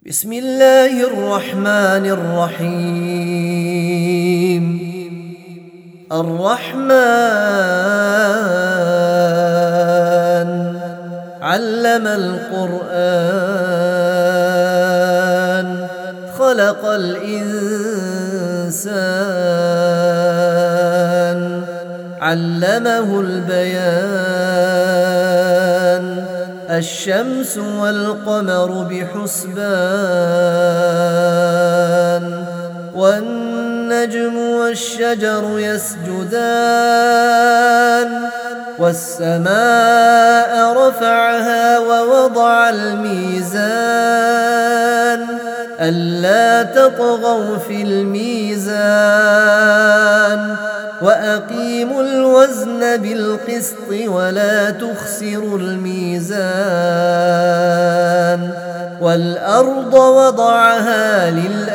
بسم الله الرحمن الرحيم. الرحمن علم القرآن خلق الإنسان علمه البيان الشمس والقمر بحسبان والنجم والشجر يسجدان والسماء رفعها ووضع الميزان ألا تطغوا في الميزان وأقيموا الوزن بالقسط ولا تخسروا الميزان والأرض وضعها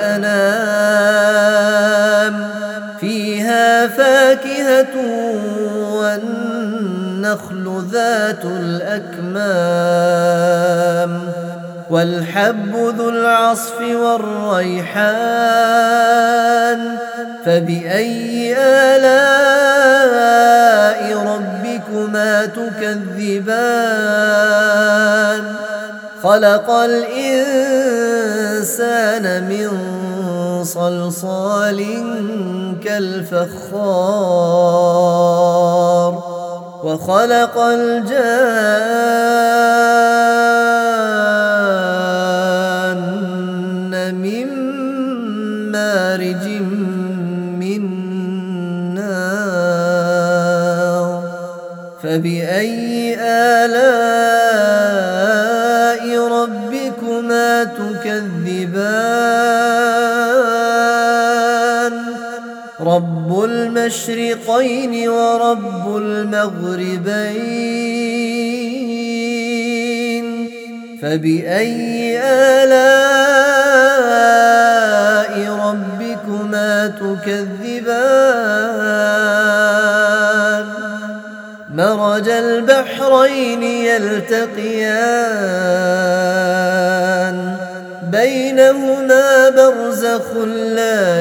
للأنام فيها فاكهة والنخل ذات الأكمام والحب ذو العصف والريحان فبأي آلاء ربكما تكذبان خلق الإنسان من صلصال كالفخار وخلق الجان من مارج من نار فبأي آلاء ربكما تكذبان رب المشرقين ورب المغربين فبأي آلاء ربكما تكذبان مرج البحرين يلتقيان بينهما برزخ لا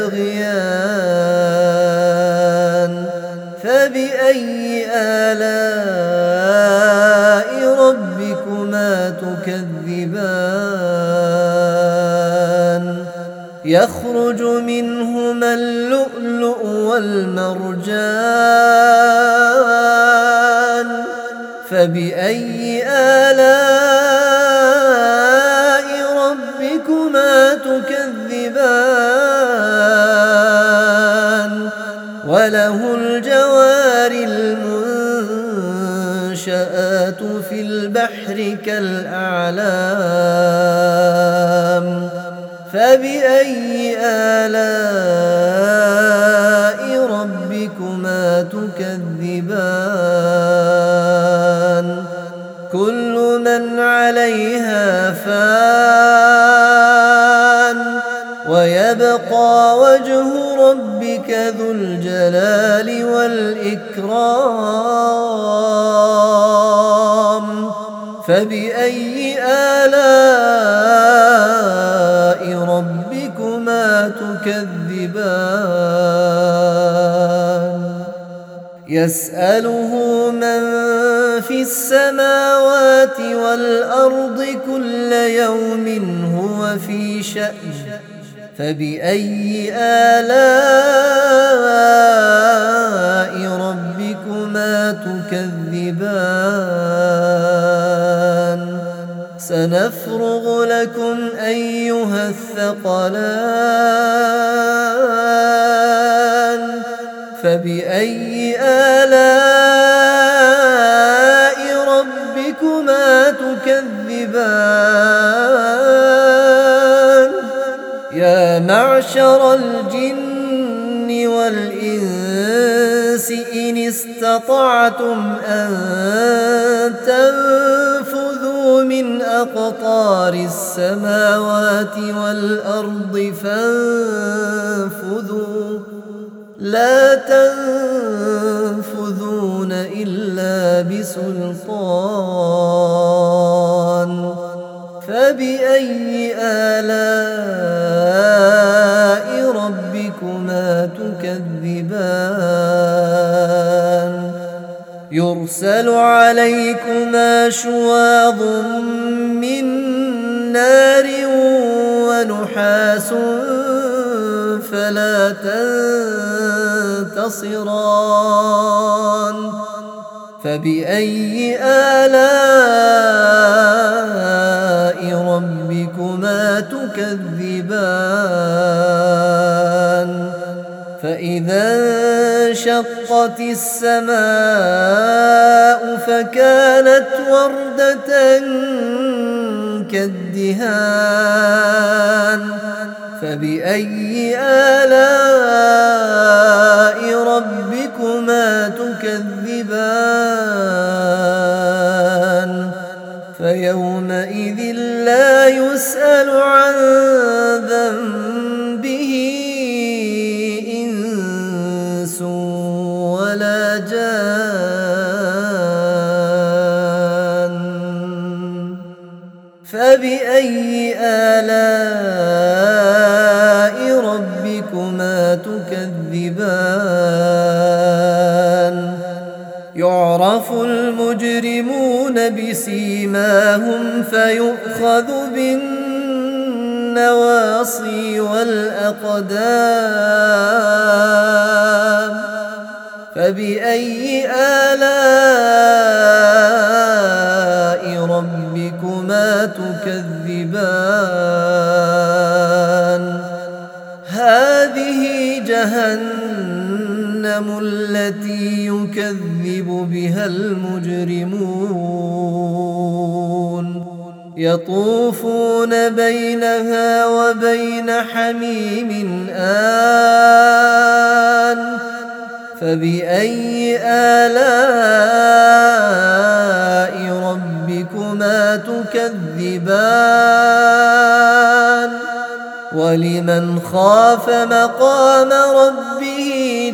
يبغيان فبأي آلاء ربكما تكذبان يخرج منهما اللؤلؤ والمرجان فبأي آلاء ربكما تكذبان وله الجوار المنشآت في البحر كالأعلام فبأي آلاء ربكما تكذبان كل من عليها فان ويبقى وجه ربك ذو الجلال والإكرام فبأي آلاء ربكما تكذبان يسأله من في السماوات والأرض كل يوم هو في شأن فبأي آلاء ربكما تكذبان سنفرغ لكم أيها الثقلان فبأي آلاء ربكما تكذبان يا معشر الجن والإنس إن استطعتم أن تنفذوا من أقطار السماوات والأرض فانفذوا لا تنفذون إلا بسلطان فبأي آلاء ربكما تكذبان يرسل عليكما شواظ من نار ونحاس فلا تنتصران فبأي آلاء ربكما تكذبان فإذا انشقت السماء فكانت وردة كالدهان فبأي آلاء ربكما تكذبان فيومئذ لا يسأل عن ذنبه إنس ولا جان فبأي آلاء ربكما تكذبان يعرف المجرمون بسيماهم فيؤخذ بالنواصي والأقدام فبأي آلاء ربكما تكذبان هذه جهنم التي يكذب بها المجرمون يطوفون بينها وبين حميم آن فبأي آلاء ربكما تكذبان ولمن خاف مقام ربه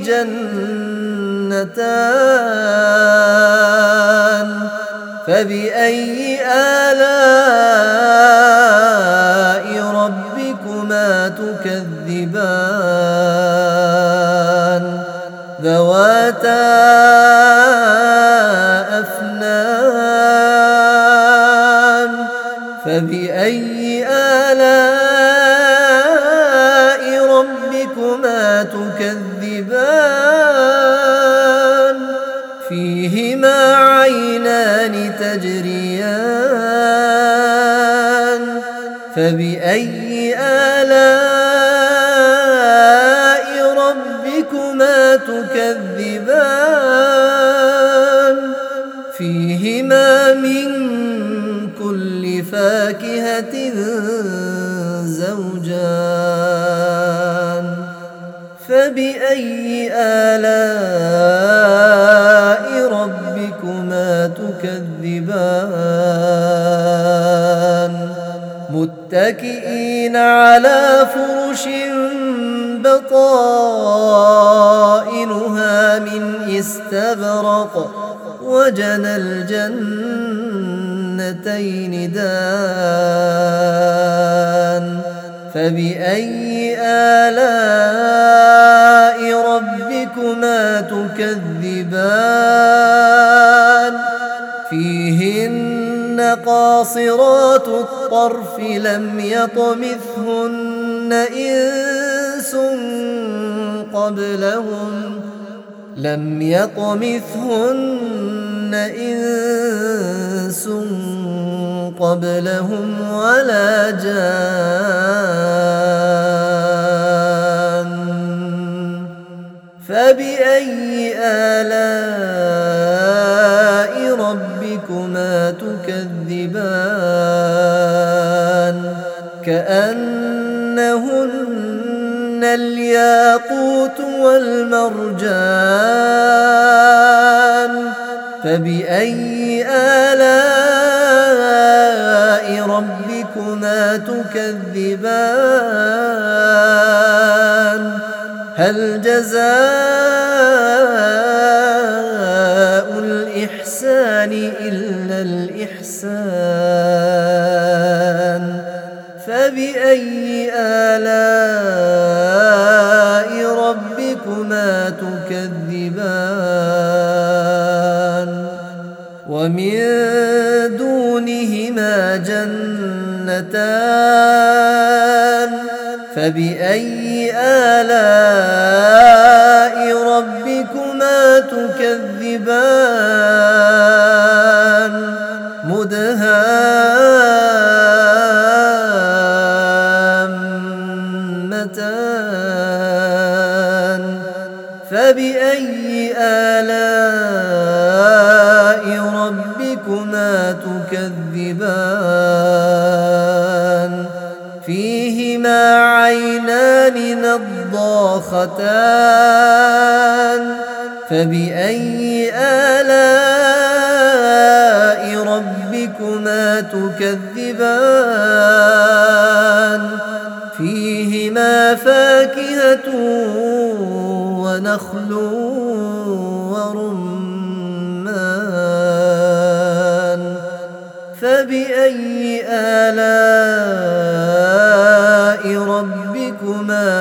جنتان فبأي آلاء ربكما تكذبان ذواتا أفنان فبأي آلاء ربكما تكذبان فيهما عينان تجريان فبأي آلاء ربكما تكذبان فيهما من كل فاكهة زوجان فبأي آلاء ربكما تكذبان متكئين على فرش بطائنها من استبرق وجنى الجنتين دان فبأي آلاء ربكما تكذبان فيهن قاصرات الطرف لم يطمثهن إنس قبلهم ولا جان فبأي آلاء ربكما تكذبان كأنهن الياقوت والمرجان فبأي آلاء ربكما تكذبان هل جزاء الإحسان إلا الإحسان فبأي آلاء ربكما تكذبان ومن دونهما جنتان فبأي آلاء ربكما تكذبان مدهامتان فبأي آلاء ربكما تكذبان فيهما عينان نضاختان فبأي آلاء ربكما تكذبان فيهما فاكهة ونخل ورمان فبأي آلاء ربكما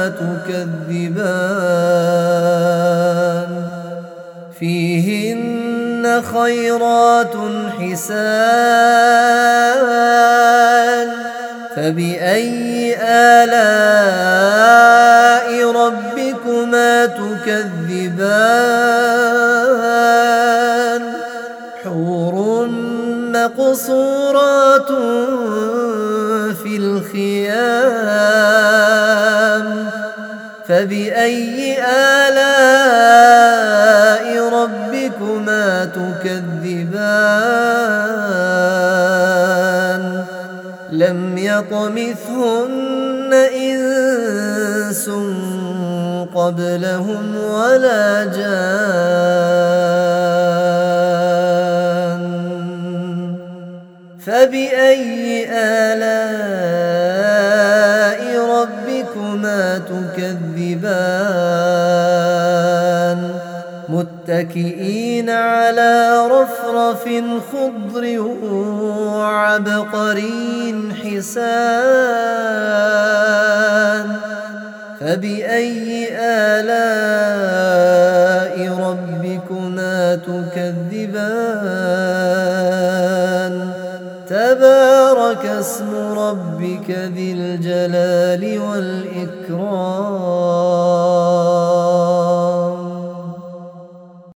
تكذبان فيهن خيرات حسان فبأي آلاء ربكما تكذبان حور مقصورات في الخيام فبأي آلاء ربكما تكذبان لم يطمثهن إنس قبلهم ولا جان فبأي آلاء ربكما تكذبان متكئين على رفرف خضر وعبقري حسان فبأي آلاء ربكما تكذبان تبارك اسم ربك ذي الجلال والإكرام